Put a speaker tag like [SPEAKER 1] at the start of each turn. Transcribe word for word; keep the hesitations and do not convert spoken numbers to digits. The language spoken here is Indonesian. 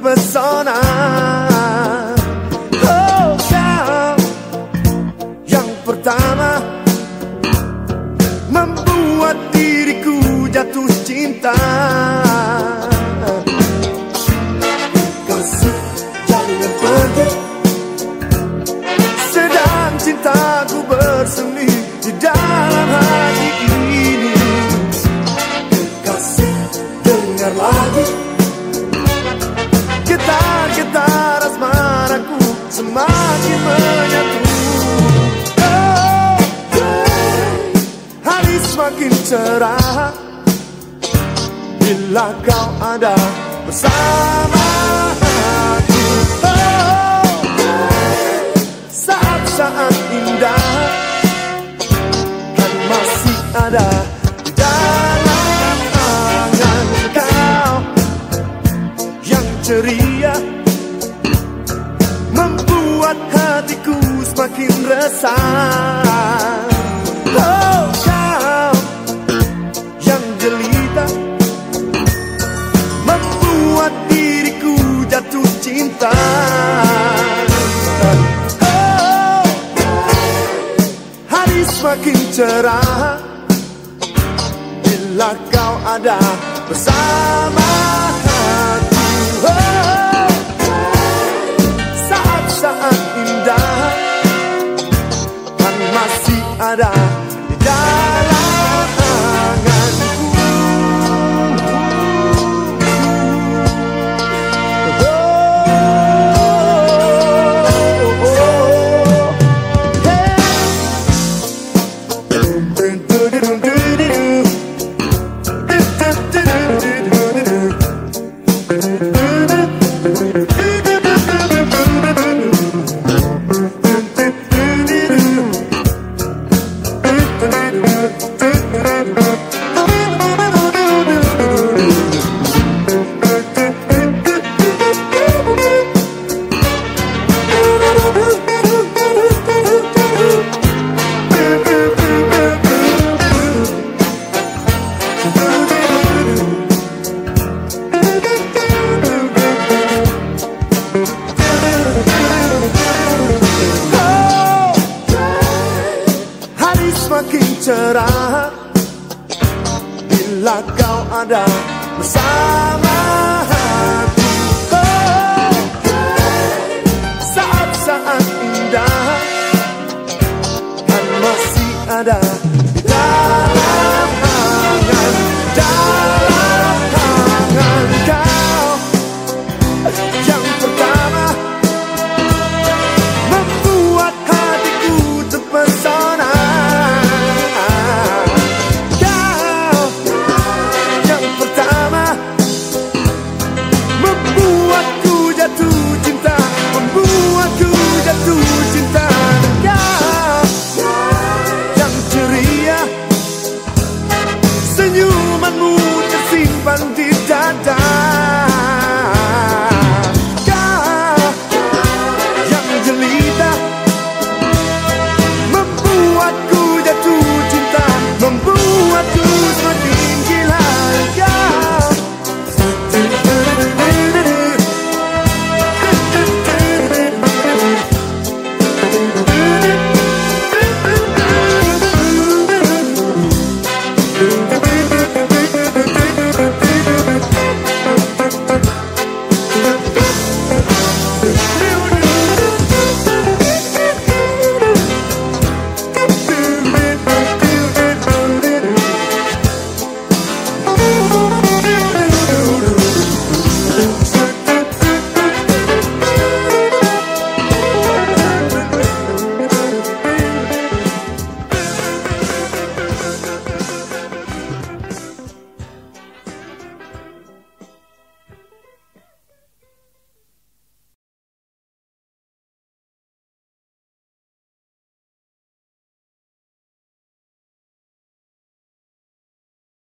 [SPEAKER 1] terpesona. Oh, kau yang pertama membuat diriku jatuh cinta. Kasih, jangan pergi, sedang cintaku bersemi di dalam hati ini. Kasih, dengar lagi getar-getar asmaraku semakin menyatu. Oh, hari semakin cerah bila kau ada bersama aku. Oh, saat-saat indah kan masih ada di dalam angan kau yang ceria, membuat hatiku semakin resah. Oh, kau yang jelita, membuat diriku jatuh cinta. Oh, hari semakin cerah bila kau ada bersama aku. Oh, saat-saat indah kan masih ada di dalam anganku. Oh, oh, oh, hey. Semakin cerah bila kau ada bersama